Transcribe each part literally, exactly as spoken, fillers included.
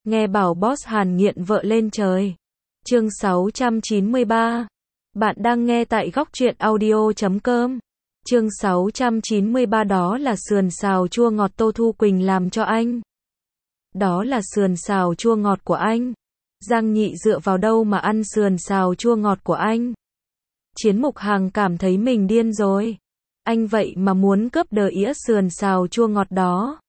Nghe bảo boss Hàn nghiện vợ lên trời. Chương sáu trăm chín mươi ba. Bạn đang nghe tại góc truyện audio chấm com. Chương sáu trăm chín mươi ba đó là sườn xào chua ngọt Tô Thu Quỳnh làm cho anh. Đó là sườn xào chua ngọt của anh. Giang Nhị dựa vào đâu mà ăn sườn xào chua ngọt của anh? Chiến Mục Hằng cảm thấy mình điên rồi. Anh vậy mà muốn cướp đờ ĩa sườn xào chua ngọt đó.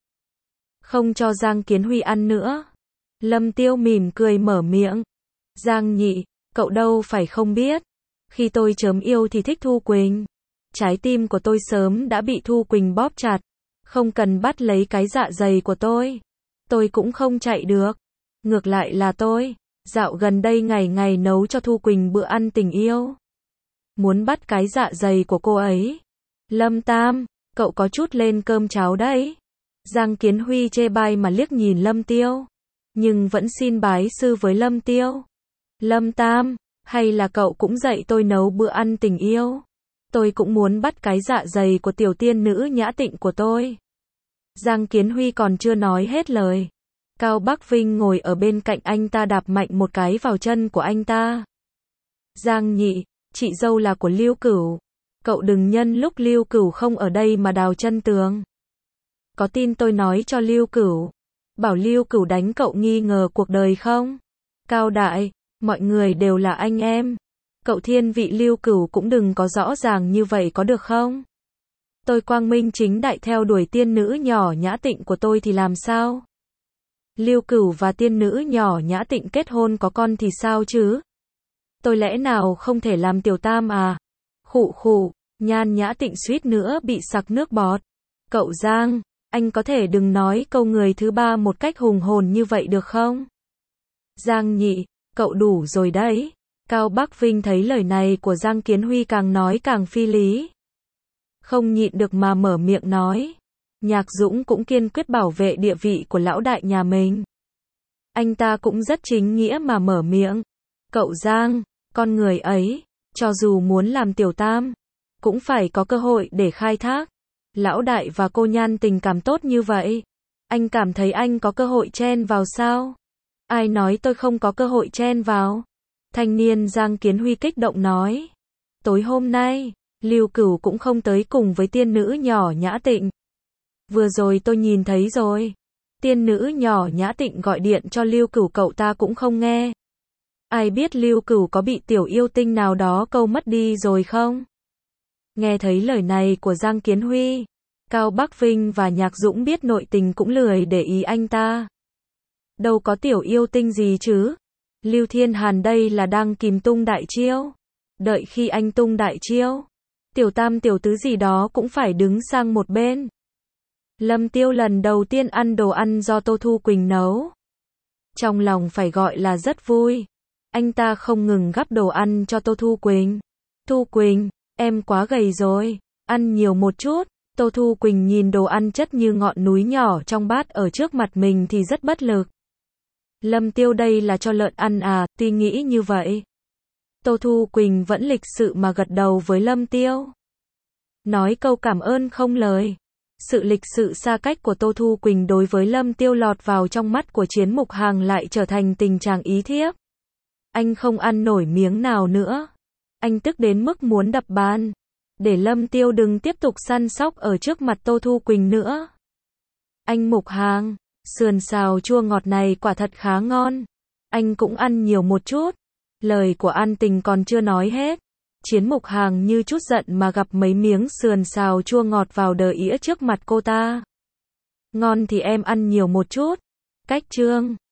Không cho Giang Kiến Huy ăn nữa. Lâm Tiêu mỉm cười mở miệng. Giang Nhị, cậu đâu phải không biết. Khi tôi chớm yêu thì thích Thu Quỳnh. Trái tim của tôi sớm đã bị Thu Quỳnh bóp chặt. Không cần bắt lấy cái dạ dày của tôi. Tôi cũng không chạy được. Ngược lại là tôi, dạo gần đây ngày ngày nấu cho Thu Quỳnh bữa ăn tình yêu. Muốn bắt cái dạ dày của cô ấy. Lâm Tam, cậu có chút lên cơm cháo đấy. Giang Kiến Huy chê bai mà liếc nhìn Lâm Tiêu. Nhưng vẫn xin bái sư với Lâm Tiêu. Lâm Tam, hay là cậu cũng dạy tôi nấu bữa ăn tình yêu. Tôi cũng muốn bắt cái dạ dày của tiểu tiên nữ nhã tịnh của tôi. Giang Kiến Huy còn chưa nói hết lời. Cao Bắc Vinh ngồi ở bên cạnh anh ta đạp mạnh một cái vào chân của anh ta. Giang Nhị, chị dâu là của Lưu Cửu. Cậu đừng nhân lúc Lưu Cửu không ở đây mà đào chân tường. Có tin tôi nói cho Lưu Cửu. Bảo Lưu Cửu đánh cậu nghi ngờ cuộc đời không? Cao Đại, mọi người đều là anh em. Cậu thiên vị Lưu Cửu cũng đừng có rõ ràng như vậy có được không? Tôi quang minh chính đại theo đuổi tiên nữ nhỏ nhã tịnh của tôi thì làm sao? Lưu Cửu và tiên nữ nhỏ nhã tịnh kết hôn có con thì sao chứ? Tôi lẽ nào không thể làm tiểu tam à? Khụ khụ, Nhan Nhã Tịnh suýt nữa bị sặc nước bọt. Cậu Giang, anh có thể đừng nói câu người thứ ba một cách hùng hồn như vậy được không? Giang Nhị, cậu đủ rồi đấy. Cao Bắc Vinh thấy lời này của Giang Kiến Huy càng nói càng phi lý. Không nhịn được mà mở miệng nói. Nhạc Dũng cũng kiên quyết bảo vệ địa vị của lão đại nhà mình. Anh ta cũng rất chính nghĩa mà mở miệng. Cậu Giang, con người ấy, cho dù muốn làm tiểu tam, cũng phải có cơ hội để khai thác. Lão đại và cô Nhan tình cảm tốt như vậy. Anh cảm thấy anh có cơ hội chen vào sao? Ai nói tôi không có cơ hội chen vào? Thanh niên Giang Kiến Huy kích động nói. Tối hôm nay, Lưu Cửu cũng không tới cùng với tiên nữ nhỏ nhã tịnh. Vừa rồi tôi nhìn thấy rồi. Tiên nữ nhỏ nhã tịnh gọi điện cho Lưu Cửu cậu ta cũng không nghe. Ai biết Lưu Cửu có bị tiểu yêu tinh nào đó câu mất đi rồi không? Nghe thấy lời này của Giang Kiến Huy, Cao Bắc Vinh và Nhạc Dũng biết nội tình cũng lười để ý anh ta. Đâu có tiểu yêu tinh gì chứ? Lưu Thiên Hàn đây là đang kìm tung đại chiêu. Đợi khi anh tung đại chiêu, tiểu tam tiểu tứ gì đó cũng phải đứng sang một bên. Lâm Tiêu lần đầu tiên ăn đồ ăn do Tô Thu Quỳnh nấu. Trong lòng phải gọi là rất vui. Anh ta không ngừng gắp đồ ăn cho Tô Thu Quỳnh. Thu Quỳnh, em quá gầy rồi, ăn nhiều một chút. Tô Thu Quỳnh nhìn đồ ăn chất như ngọn núi nhỏ trong bát ở trước mặt mình thì rất bất lực. Lâm Tiêu đây là cho lợn ăn à, tuy nghĩ như vậy. Tô Thu Quỳnh vẫn lịch sự mà gật đầu với Lâm Tiêu. Nói câu cảm ơn không lời. Sự lịch sự xa cách của Tô Thu Quỳnh đối với Lâm Tiêu lọt vào trong mắt của Chiến Mục Hằng lại trở thành tình trạng ý thiếp. Anh không ăn nổi miếng nào nữa. Anh tức đến mức muốn đập bàn. Để Lâm Tiêu đừng tiếp tục săn sóc ở trước mặt Tô Thu Quỳnh nữa. Anh Mục Hằng, sườn xào chua ngọt này quả thật khá ngon. Anh cũng ăn nhiều một chút. Lời của An Tình còn chưa nói hết. Chiến Mục Hằng như chút giận mà gặp mấy miếng sườn xào chua ngọt vào đờ ĩa trước mặt cô ta. Ngon thì em ăn nhiều một chút. Cách chương